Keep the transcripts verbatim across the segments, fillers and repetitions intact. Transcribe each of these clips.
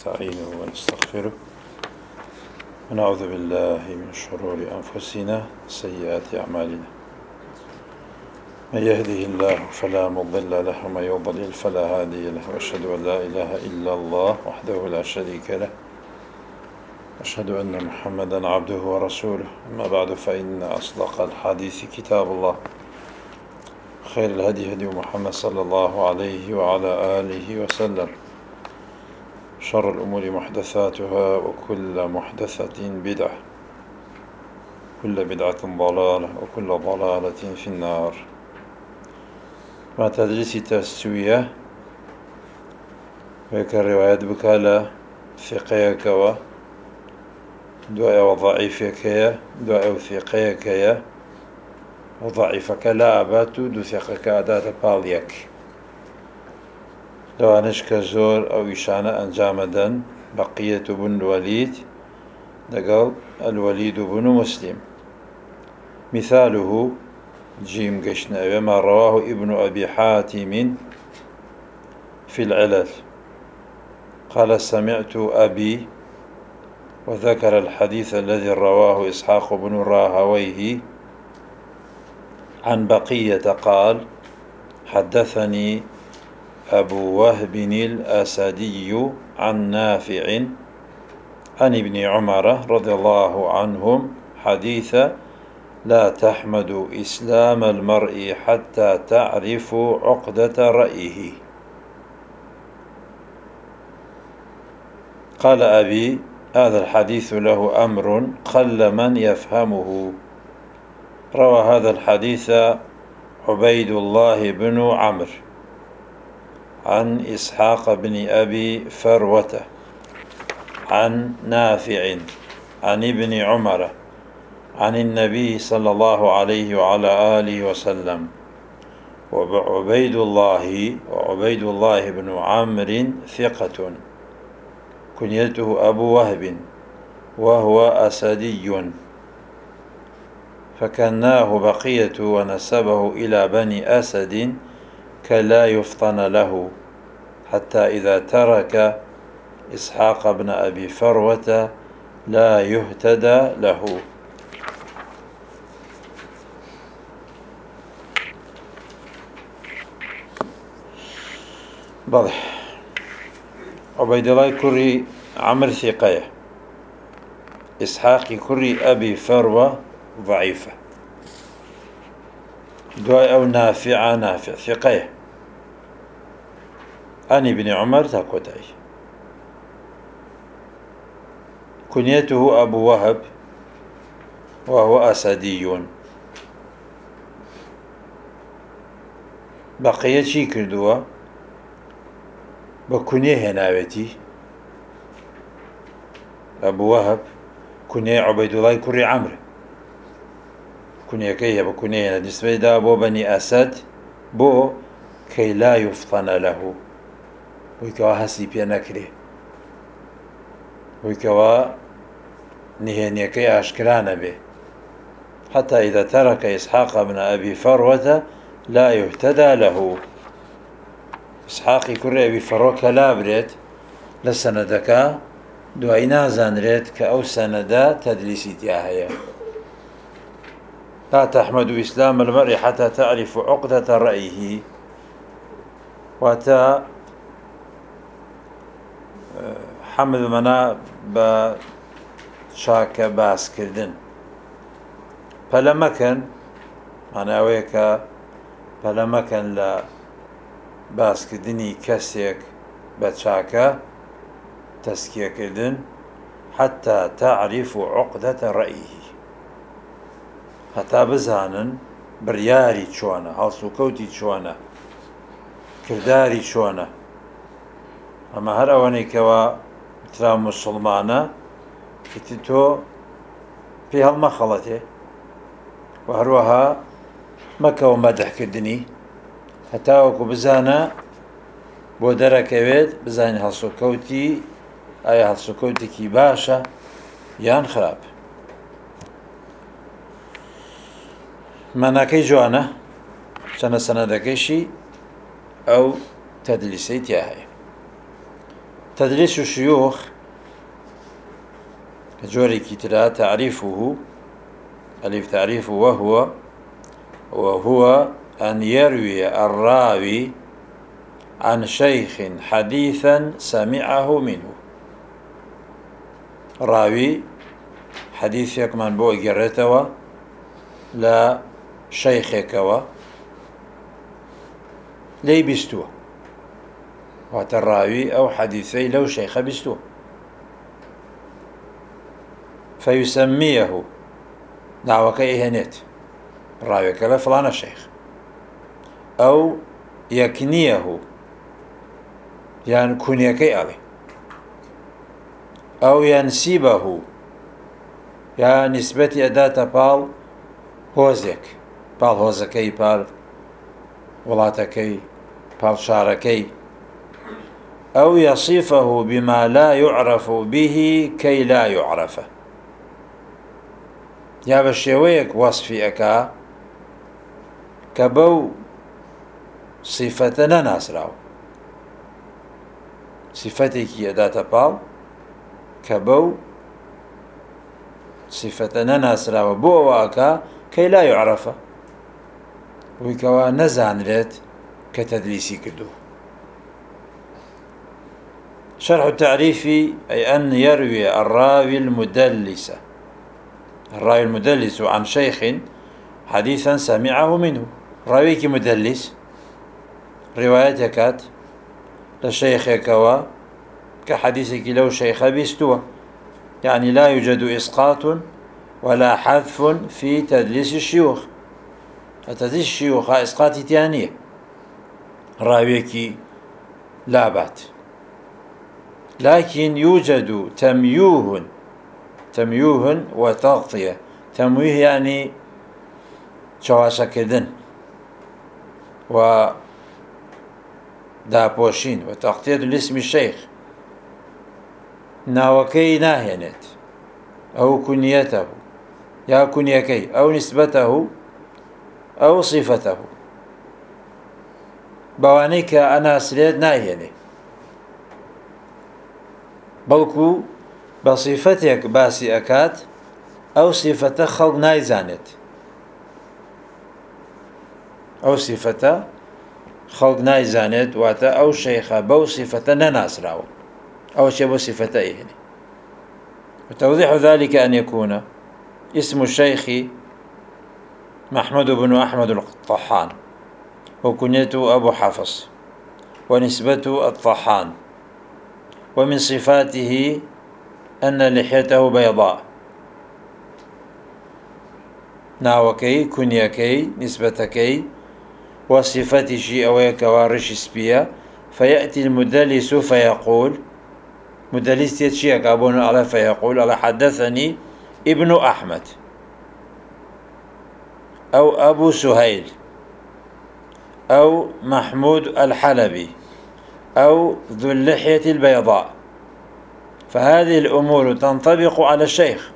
ونستعينه ونستغفره ونعوذ بالله من شرور أنفسنا وسيئات أعمالنا. من يهده الله فلا مضل له ومن يضلل فلا هادي له، وأشهد أن لا إله إلا الله وحده لا شريك له، أشهد أن محمدا عبده ورسوله. أما بعد، فإن أصدق الحديث كتاب الله، خير الهدي هدي محمد صلى الله عليه وعلى آله وسلم، شر الأمور محدثاتها، وكل محدثة بدعة، كل بدعة ضلالة، وكل ضلالة في النار. ما تدريس تسوية ويكا روايات بكالا ثقيك و دعاء وضعيفك يا دعاء وثقيك يا وضعيفك لا أبات دو ثقك أداة باليك. لو أنشك زور أو إشانة أنجامدا بقية بن الوليد دقل الوليد بن مسلم. مثاله جيم قشنا وما رواه ابن أبي حاتم في العلل قال: سمعت أبي، وذكر الحديث الذي رواه إسحاق بن راهويه عن بقية قال: حدثني أبو وهب الأسدي عن نافع عن ابن عمر رضي الله عنهم حديث: لا تحمد إسلام المرء حتى تعرف عقدة رأيه. قال أبي: هذا الحديث له أمر قل من يفهمه. روى هذا الحديث عبيد الله بن عمرو عن إسحاق بن أبي فروة عن نافع عن ابن عمر عن النبي صلى الله عليه وعلى آله وسلم. وعبيد الله وعبيد الله بن عمرو ثقة، كنيته أبو وهب، وهو أسدي، فكناه بقية ونسبه إلى بني أسد كلا يفطن له، حتى إذا ترك إسحاق بن أبي فروة لا يهتدى له. واضح. عبيد الله كري عمر ثقية، إسحاق كري أبي فروة ضعيفة، دعاء أو نافع نافع ثقية، أني بن عمر تاكوتاي. كنيته أبو وهب، وهو أسدي. بقية شي كردوا بكنيه هناوتي أبو وهب، كنيه عبيد الله كري عمرو، كنيه كيه بكنيه نسبة دا بو بني أسد، بو كي لا يفطن له، ويكوا هسي بيا نكره، ويكوا نهيني كي أشكران به، حتى إذا ترك إسحاق بن أبي فروة لا يهتدى له. إسحاق كري أبي فروة كلا بريت لسندك دعي نازان ريت كأو سندا تدليسي تياهية. لا تحمد إسلام المرء حتى تعرف عقدة رأيه. واتا حمد منا بشاك باس كردن فلما كان أنا ويكا فلما كان لا باس كردني كسيك بشاكا تسكية كردن حتى تعرف عقدة رأيه، حتى بزانن برياري چوانا، هالسوكوتي چوانا، كرداري چوانا. أما هر أواني كوا ترى مسلمانا كتتو في هالمخلطة، وهروها مكة ومدح كردني حتى وكو بزانا بودرك بيت بزاني هالسوكوتي أي هالسوكوتي كي باشا يان خراب. مناكي جوانا سنة سنة دكيشي أو تدليسيت ياهي. تدليس الشيوخ جوري كتلا تعريفه ألف تعريفه وهو وهو أن يروي الراوي عن شيخ حديثا سمعه منه. راوي حديثك من بو جرتوا لا شيخك لي بستوى وتراوي أو حديثي لو شيخ بستوى فيسميه دعوك إهنت راوي كلا فلان الشيخ أو يكنيه يعني كنيكي عليه أو ينسبه يعني نسبة أداة بال هوزك بال هوزكي بال ولاتكي بال شاركي أو يصفه بما لا يعرف به كي لا يعرف يا بشيويك وصفي أكا كبو صفتنا ناسراو صفتك أداة بال كبو صفتنا ناسراو بو واكا كي لا يعرف ويكوا نزان ريت كتدليسي كدو. شرح التعريف أي أن يروي الراوي المدلس الراوي المدلس عن شيخ حديثا سمعه منه. راويك مدلس روايتك لشيخك و كحديثك لو شيخ بيستوى يعني لا يوجد إسقاط ولا حذف في تدليس الشيوخ. تدليس الشيوخ إسقاط تانية راويك لا بات لكن يوجد تميوه تميوه وتغطية. تمويه يعني شواشا كردن و دابوشين وتغطية لاسم الشيخ ناوكي ناهينت أو كنيته يا كنيكي أو نسبته أو صفته بوانيك أنا سريد ناهيني بلكو بصفتك باسي أكات أو صفته خلق نايزانت أو صفته خلق نايزانت واتا أو شيخة بو صفته نناسراو أو شيء بو صفته يعني. وتوضيح ذلك أن يكون اسم الشيخ محمود بن أحمد الطحان وكنيته أبو حفص ونسبته الطحان ومن صفاته أن لحيته بيضاء ناوكي كنيكي نسبتكي وصفتي أو كوارش سبيا فيأتي المدلس فيقول مدلس يتشيك أبونا على فيقول على حدثني ابن أحمد أو أبو سهيل أو محمود الحلبي أو ذو اللحية البيضاء فهذه الأمور تنطبق على الشيخ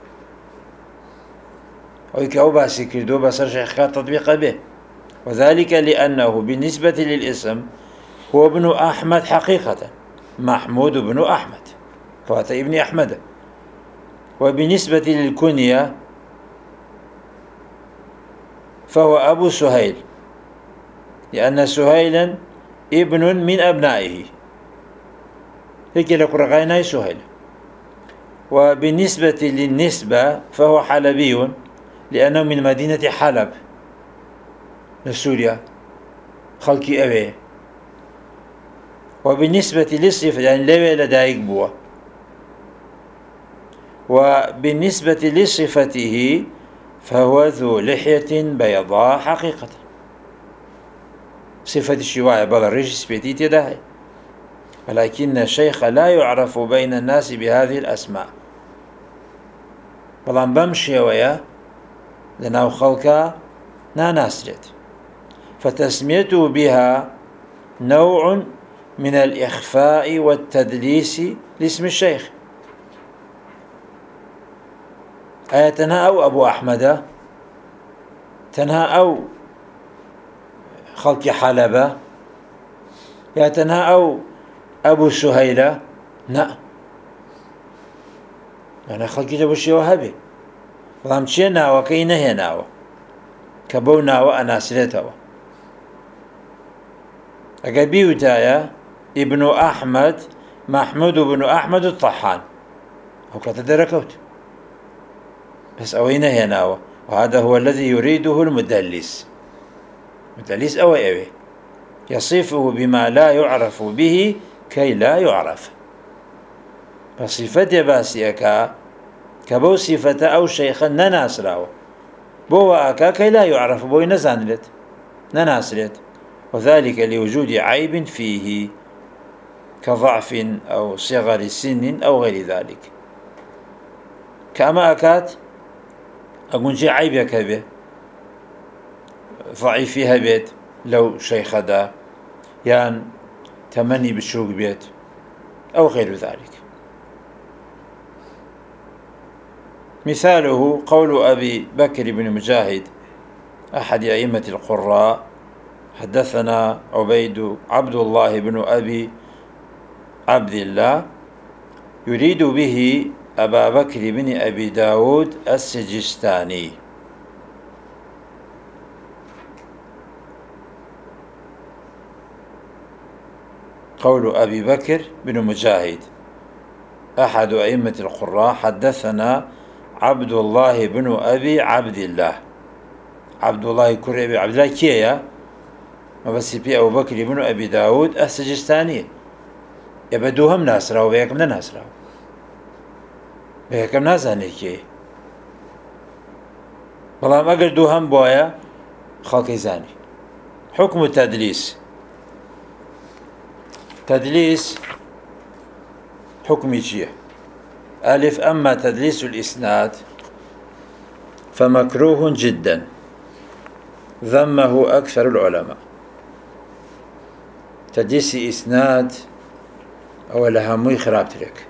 ويكاو باسي كردو بسر شيخ تطبيق به وذلك لأنه بالنسبة للاسم هو ابن أحمد حقيقة محمود بن أحمد فأتى ابن أحمد. وبالنسبة للكنية فهو أبو سهيل لأن سهيلا ابن من أبنائه هيك لقرقينا سهيل. وبالنسبة للنسبة فهو حلبي لأنه من مدينة حلب لسوريا خلقي أبي. وبالنسبة للصفة يعني لوي لدايق بوا. وبالنسبة لصفته فهو ذو لحية بيضاء حقيقة صفة الشواية بل الرجس بيتي تداهي ولكن الشيخ لا يعرف بين الناس بهذه الأسماء بلان بمشي ويا لناو خلقا ناناسرت فتسميته بها نوع من الإخفاء والتدليس لاسم الشيخ. أي تنهى أو أبو أحمد تنهى أو خلق حلبة يا تنهى أو أبو سهيلة نا أنا خلقي لبشي وهبي بەڵام چێ ناوەکەی نەهێناوە کە بەو ناوە ئەناسرێتەوە. ئەگەر بیوتایە ئیبن ئەحمەد محمود بن ئەحمەد الطەحان ئەو کاتە دەرەکەوت، بەس ئەوەی نەهێناوە. وهذا هو الذي يريده المدلس. مدلس أو أوي يصفه بما لا يعرف به كي لا يعرف، بصفة باسيكا كبو صفة أو شيخا نناسراو بو أكا كي لا يعرف بو نزانلت نناسرت، وذلك لوجود عيب فيه كضعف أو صغر سن أو غير ذلك. كما أكات أقول شيء عيبك به ضعيف فيها بيت لو شيخ دا يان تمني بالشوق بيت أو غير ذلك. مثاله قول أبي بكر بن مجاهد أحد أئمة القراء: حدثنا عبيد عبد الله بن أبي عبد الله، يريد به أبا بكر بن أبي داود السجستاني. قول أبي بكر بن مجاهد أحد أئمة القراء: حدثنا عبد الله بن أبي عبد الله. عبد الله كر أبي عبد الله كيا ما بس في أبو بكر بن أبي داود السجستاني يبدوهم ناسرة وبيكم ناسرة بيكم نازاني كي والله ما قدوهم بويا خلقي زاني. حكم التدليس. تدليس حكمي شيء. ألف: أما تدليس الإسناد فمكروه جدا، ذمه أكثر العلماء. تدليس إسناد أولا همي خرابتلك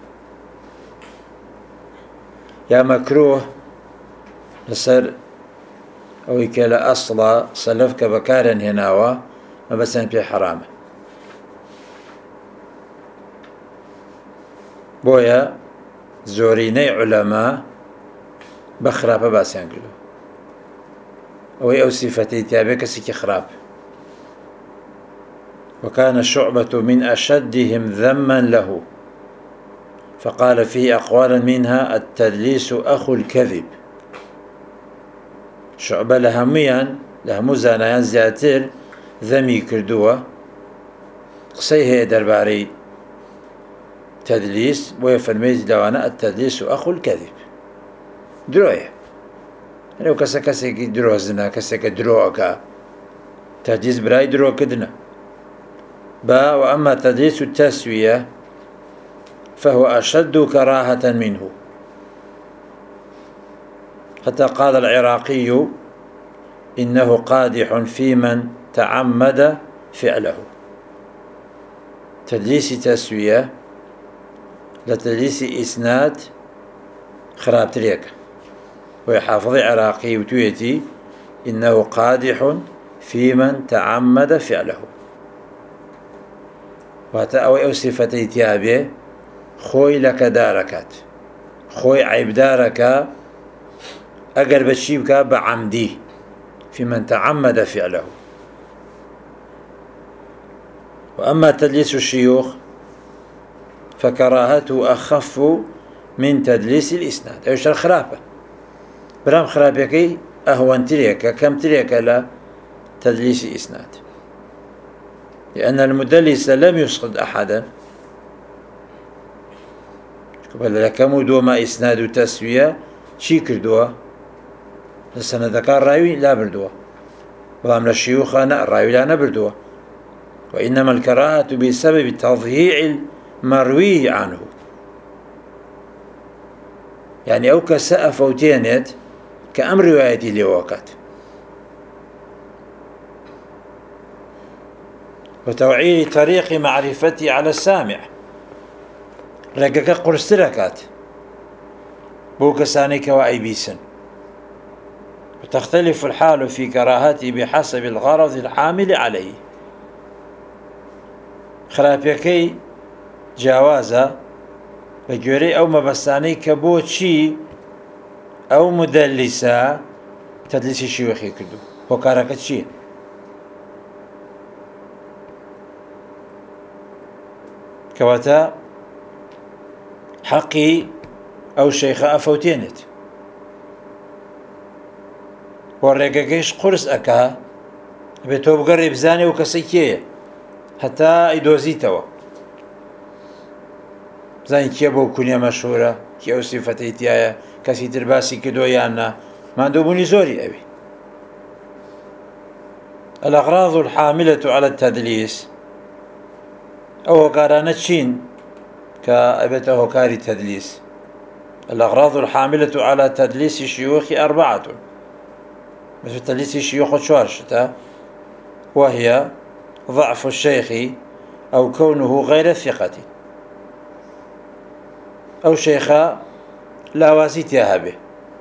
يا مكروه لسر أو كلا أصلا سلفك بكارا هناوا ما بس في حرامه بويا زوريني علماء بخراب باسيان كلو أو أو صفتي تابك سكي خراب. وكان شعبة من أشدهم ذما له، فقال فيه أقوالا منها: التدليس أخو الكذب. شعبة لهميا لهمو زانيان زياتر ذمي كردوة قصي هي درباري تدليس ويفرميت دوانا التدليس أخو الكذب. دروية لو كسا كسا درو زنا كسا كدروكا تدليس براي درو كدنا با. وأما تدليس التسوية فهو أشد كراهة منه، حتى قال العراقي: إنه قادح في من تعمد فعله. تدليس تسوية لتدليس إسناد خراب تريك. ويحافظ عراقي وتويتي: إنه قادح في من تعمد فعله. واتا أو أو صفتي تيابي خوي لك داركات خوي عيب دارك أقر بشيبك بعمدي في من تعمد فعله. وأما تدليس الشيوخ فكراهته أخف من تدليس الإسناد. أيش الخرابة برام خرابيكي أهون تريك كم تريك لا تدليس إسناد، لأن المدلس لم يسقط أحدا. بل لكم دوما إسناد تسوية شي كردوا لسنة ذكر راوي لا بردوا، وضام للشيوخ أنا الراوي لا نبردوا. وإنما الكراهة بسبب تضييع المروي عنه، يعني أو كساء فوتينت كأمر روايتي لوقت. وتوعير طريق معرفتي على السامع رقك قرستركات بوكساني كواي بيسن. وتختلف الحال في كراهتي بحسب الغرض الحامل عليه. خرابيكي جیاوازە بە گوێرەی ئەو مەبەستانەی کە بۆچی ئەو مدەلیسە تەدلیسی شیوەخی کردو. هۆکارەکە چییە؟ کەواتە حەقی ئەو شەیخە ئەفەوتێنێت بۆ ڕێگەکەیش قورس ئەکا بێت تۆ بگەڕێ بزانێ و کەسەی کێیە هەتا ئەیدۆزیتەوە، بزانین کێ بۆ کونیە مەشهوورە، کێ ئەو سیفەتەی تایە، کەسی تر باسی کردۆ یان نا. ماندووبوونی زۆری ئەوی. الأغراض الحاملة على التدليس أو هۆکارانە چین کە ئەبێتە هۆکاری تەدلیس؟ الأغراض الحاملة على تدليس الشيوخ أربعة، مثل تدليس الشيوخ چوار شتە، وهي ضعف الشيخ أو كونه غير الثقة. أو شيخة لاوازی تیا هەبێ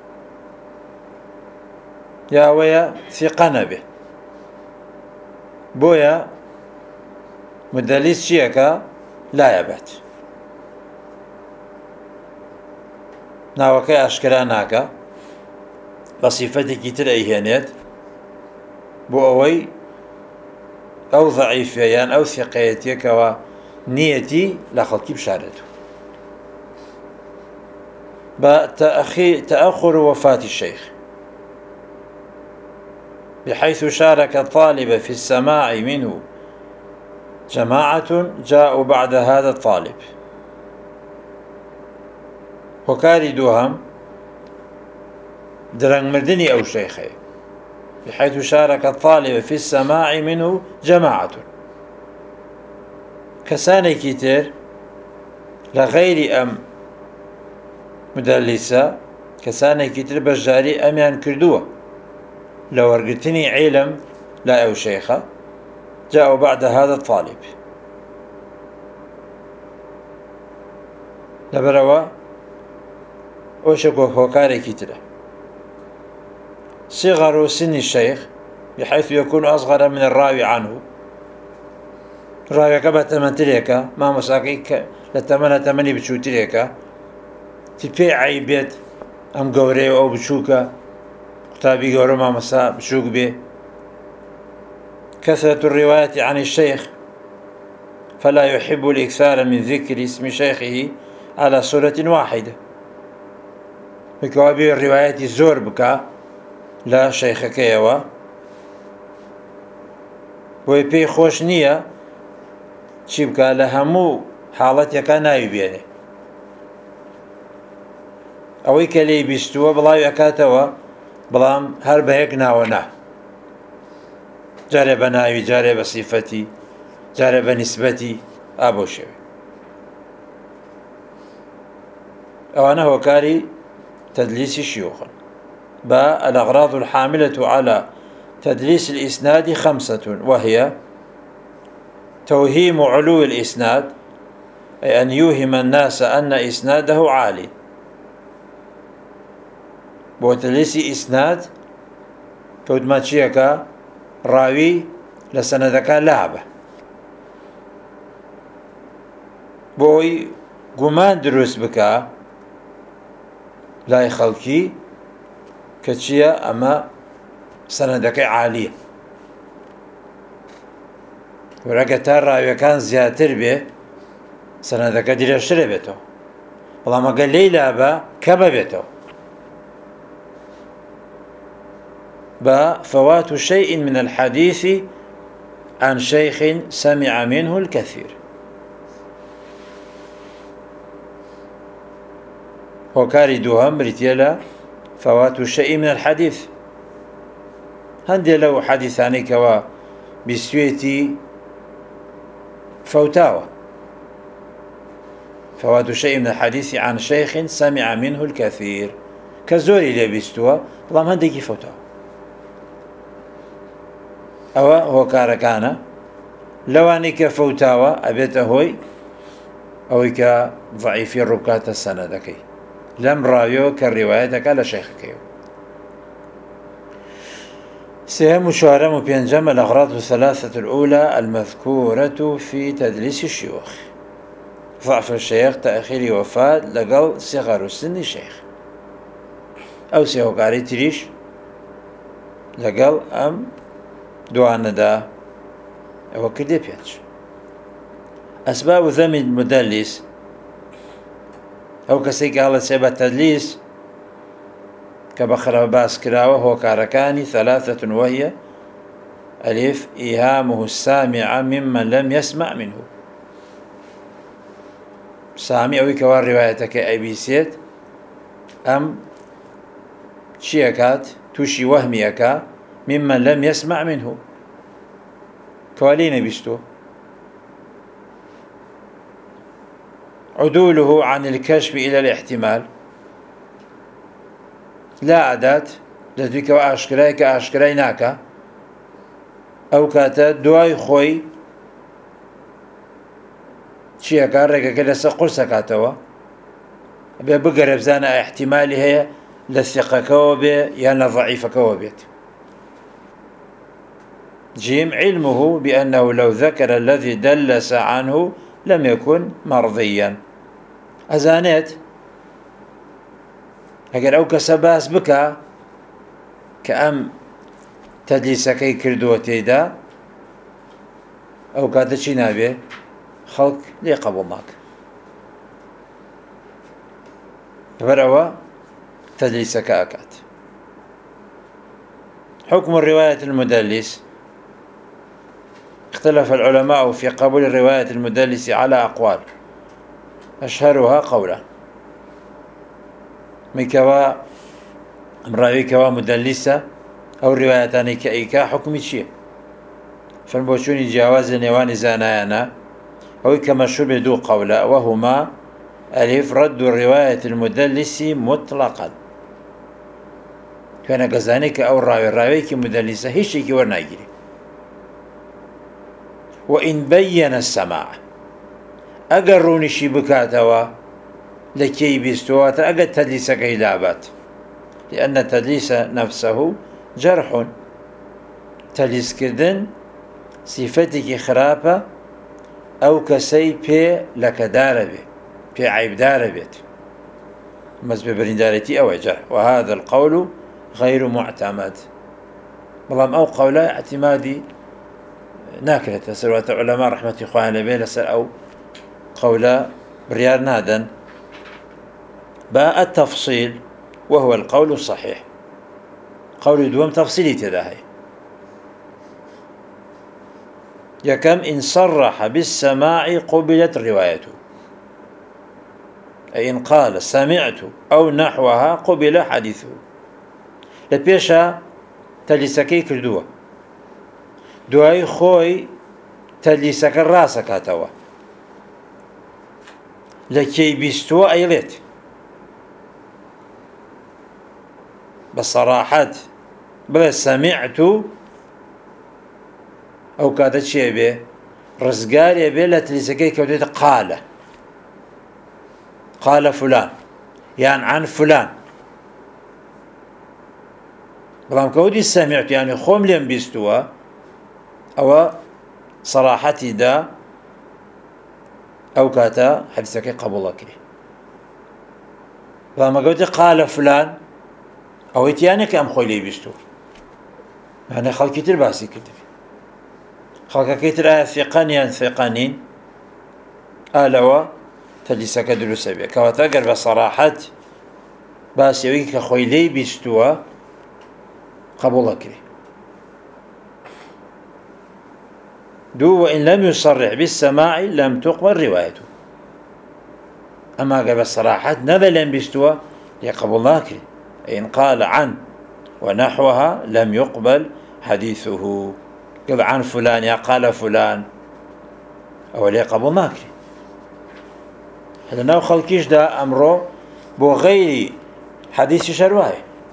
یاوەیە ثقە نەبێ. بۆیە مدەلیس چیەکە؟ لایەبێت، ناوەکەی ئاشکرا ناکە، بە سیفەتێکی تر ئەیهێنێت بۆ ئەوەی ئەو ضەعیفە یان ئەو ثقەیەتێکەوە نیەتی لە خەڵکی بشارێتەوە. تأخر وفاة الشيخ بحيث شارك الطالب في السماع منه جماعة جاءوا بعد هذا الطالب. هۆکاری دووهەم درەنگمردنی ئەو شەیخەیە، بحيث شارك الطالب في السماع منه جماعة، کەسانێکی تر لە غەیری ئەم مدەلیسە کەسانێکی تر بەشداری ئەمیان کردووە لە وەرگرتنی عیلم لا ئەو شەیخە جاءوا بعد هذا الطالب. لەبەرەوە ئەوشە هۆکارێکی ترە. صغر سن الشيخ بحيث يكون أصغر من الراوي عنه، ڕاویەکە بە تەمەنترێکە، مامۆساکەی لە تەمەنە تەمەنی بچووترێکە، تی پێی عیبێت ئەم گەورەیە ئەو بچووکە، قوتابی گەورە مامۆسا بچووک بێ. كثرة الرواية عن الشيخ فلا يحب الإكثار من ذكر اسم شيخه على صورة واحدة، بكوابي الروايات زور بكا لا شيخكيوا ويبي خوش نية چی بکە لە هەموو حاڵەتێکە ناوی بێنێ، ئەوەی کە لێی بیستووە بڵاوی ئەکاتەوە، بەڵام هەر بە یەک ناوە نا، جارێ بە ناوی، جارێ بە سیفەتی، جارێ بە نیسبەتی، ئا بۆ شێوێ. ئەوانە هۆکاری تەدلیسی شیوخن. بە الأغراض الحاملة على تدليس الإسناد خمسة، وهي توهيم علو الإسناد، أي أن يوهم الناس أن إسناده عالي. بۆ تەدلیسی ئیسناد کەوتما چیەکە؟ ڕاوی لە سەنەدەکە لابە، بۆی گومان دروست بکە لای خەڵکی کە چییە؟ ئەمە سەنەدەکەی عالیە. وەرەگە تا ڕاویەکان زیاتر بێ سەنەدەکە درێژترە بێتەوە، بەڵام ئەگە لێی لابە کەمە بێتەوە. فوات شيء من الحديث عن شيخ سمع منه الكثير. هۆکاری دووهەم بریتیە لە فوات شيء من الحديث. هەندێک لەو حەدیثانەی کەوا بیستوێتی فوتاوە، فوات شيء من الحديث عن شيخ سمع منه الكثير، کە زۆری لێ بیستووە بەڵام هەندێکی فوتاوە. ئەوە هۆکارەکانە لەوانەی کە فەوتاوە ئەبێتە هۆی ئەوەی کە ضەعیفی ڕووکاتە سەنەدەکەی لەم ڕاویەوە کە ڕیوایەتەکە لە شەیخەکەیەوە. سێهەم و چوارەم و پێنجەم الأغراض الثلاثة الأولى المذكورة في تدليس الشيوخ. ضعف الشيخ تأخير وفاة لقل صغر السن الشيخ أو سيهوكاري تريش لقل أم دوان دا أو كده بيتش. أسباب ذم المدلس أو كسيك على سبب التدليس كبخر باس كراوة هو كاركاني ثلاثة وهي ألف إيهامه السامع ممن لم يسمع منه. سامي أوي كوار روايتك أي بيسيت أم شيكات توشي وهميك ممن لم يسمع منه كوالين بيستو. عدوله عن الكشف إلى الاحتمال لا أداة لذلك وأشكراي كأشكراي ناكا أو كاتا دواي خوي شيء كارك كده سقول سكاتوا بقرب زانا احتمالي هي للثقة كوبي يعني ضعيفة كوبيت. جيم علمه بأنه لو ذكر الذي دلس عنه لم يكن مرضيا. أزانيت أجر أو كسباس بك كأم تدليسكي كردوتي دا أو كاتشي نابي خلق لي قبولناك فرعوا تدليسك أكات. حكم الرواية المدلس اختلف العلماء في قبول الرواية المدلس على أقوال أشهرها قولا مكوا امرأي كوا مدلسة أو روايتان كأيكا حكم شيء فالبوشوني جواز نيوان زانايانا أو كمشهور بدو قولا وهما ألف رد الرواية المدلس مطلقا كان قزانيك أو الراوي الراوي كمدلسة هشيك ورناجري وإن بين السماع أقروني شي بكاتوا لكي بيستوات أقر تدليس كيلابات لأن التدليس نفسه جرح. تدليس كردن صفتك خرافة أو كسي بي لك داربي بي عيب داربيت مزب برندارتي أو جرح. وهذا القول غير معتمد بلام أو قولا اعتمادي ناكلة سروات العلماء رحمة إخواننا بيه لسر أو قولا بريار نادن باء التفصيل وهو القول الصحيح. قول دوم تفصيلي تداهي يكم إن صرح بالسماع قبلت روايته أي إن قال سمعت أو نحوها قبل حديثه. لبيشا تلسكي كردوه دوای خۆی تەدلیسەکە ڕاستەکاتەوە لە کەی بیستووە ئەیڵێت بە سەراحەت بڵێ سەمیعت و ئەو کاتە چێ بێ ڕزگارێ بێ لە تەدلیسەکەی کەوتێتە قالە قالە فلان یان عن فلان بەڵام کەوتی سەمیعت یانی خۆم لێم بیستووە أو صراحتي دا أو كاتا حديثك قبول كري. فما قلت قال فلان أو يتيانك أم خويلي بيستو يعني خلق كتير باسي كتير خلق كتير ثقانيا ثقانين آلوا تجلسك دروسة بيه كواتا قرب صراحة باسي ويك خويلي بيستو قبول كري. دو وإن لم يصرح بالسماع لم تقبل روايته. أما قبل الصراحة نذا لم بيستوى يقبل ناكري إن قال عن ونحوها لم يقبل حديثه. قال عن فلان يا قال فلان أو يقبل ناكري. هذا ناو خلقيش دا أمره بو غير حديث شرواي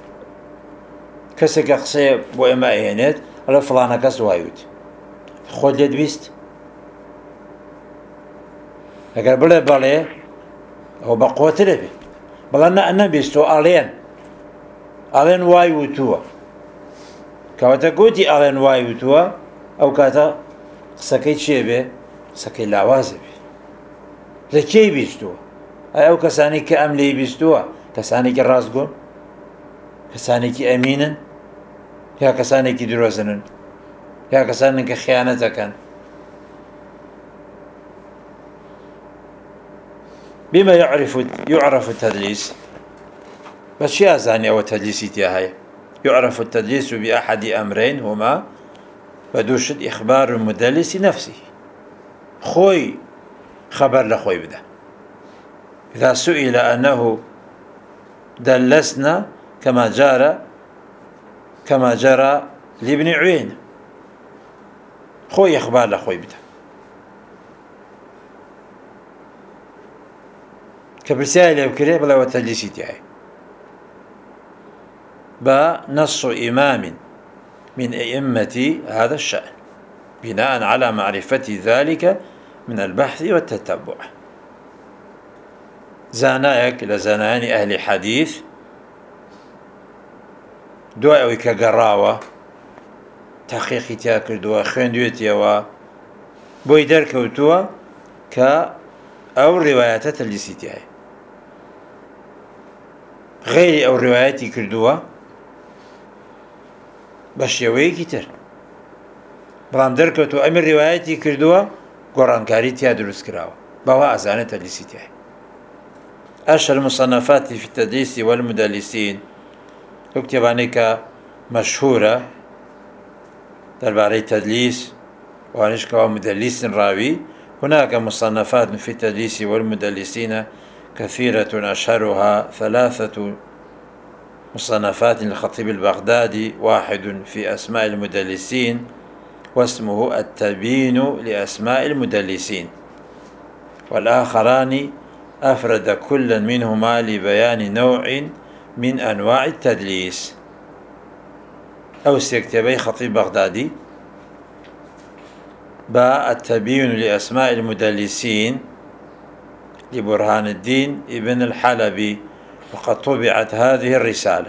كسك قصي بو إما إينات على فلانة كسوايوت خود لێت بیست ئەگەر بڵێ بەڵێ ئەوە بە قووەترە بێ بەڵام نەبیستەوە ئاڵێن ئاڵێن وای وتووە کەواتە گوتی ئاڵێن وای وتووە ئەو کاتە قسەکەی چیە بێ قسەکەی لاوازە بێ لە کێی بیستووە؟ ئایا ئەو کەسانی کە ئەم لێی بیستووە کەسانێکی ڕاستگۆن، کەسانێکی ئەمینن، یا کەسانێکی درۆزنن، یا کەسانن کە خیانەت دەکەن؟ بما يعرف يعرف التدليس، بس شي أزاني أو تدليسي تياهي. يعرف التدليس بأحد أمرين هما بدوشد إخبار المدلس نفسه، خوي خبر لخوي بده. إذا سئل أنه دلسنا كما جرى كما جرى لابن عيينة، خوي إخبار لخوي بده. كبرسالة وكريه بلا وتدليسي تياهي بنص إمام من أئمة هذا الشأن بناء على معرفة ذلك من البحث والتتبع. زانايك لزانان أهل حديث دعوة كقراوة تحقيق تاكل دوا خويندويتيا و بويدر كوتوا ك أو الروايات اللي سيتيها غير أو الروايات كردوا باش يوي كتر بلام دركتو أمر رواياتي كردوا قرآن كاري تيا دروس كراوة بوا أزانة اللي سيتيها. أشهر المصنفات في التدليس والمدلسين اكتبانيك مشهورة درباري تدليس وانشكوا مدلس راوي. هناك مصنفات في التدليس والمدلسين كثيرة، أشهرها ثلاثة مصنفات للخطيب البغدادي، واحد في أسماء المدلسين واسمه التبيين لأسماء المدلسين، والآخران أفرد كل منهما لبيان نوع من أنواع التدليس. أو استكتبي خطيب بغدادي با التبيين لأسماء المدلسين لبرهان الدين ابن الحلبي، وقد طبعت هذه الرسالة.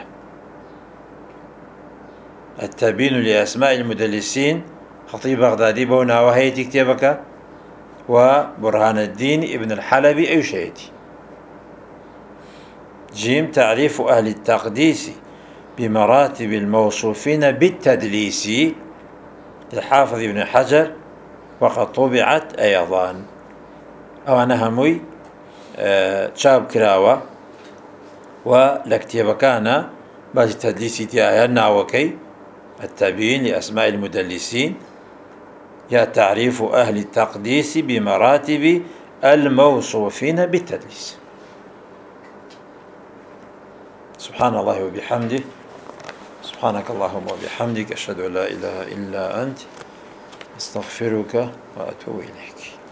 التبيين لأسماء المدلسين خطيب بغدادي بونا وهي تكتبك، وبرهان الدين ابن الحلبي أي شيء. جيم تعريف أهل التقديس بمراتب الموصوفين بالتدليس للحافظ ابن حجر، وقد طبعت أيضا. أو أنا هموي تشاب أه كراوة ولكتيب كان باش تدليسي تياها ناوكي التبيين لأسماء المدلسين، يا تعريف أهل التقديس بمراتب الموصوفين بالتدليس. سبحان الله وبحمده، سبحانك اللهم وبحمدك، أشهد أن لا إله إلا أنت، أستغفرك وأتوب إليك.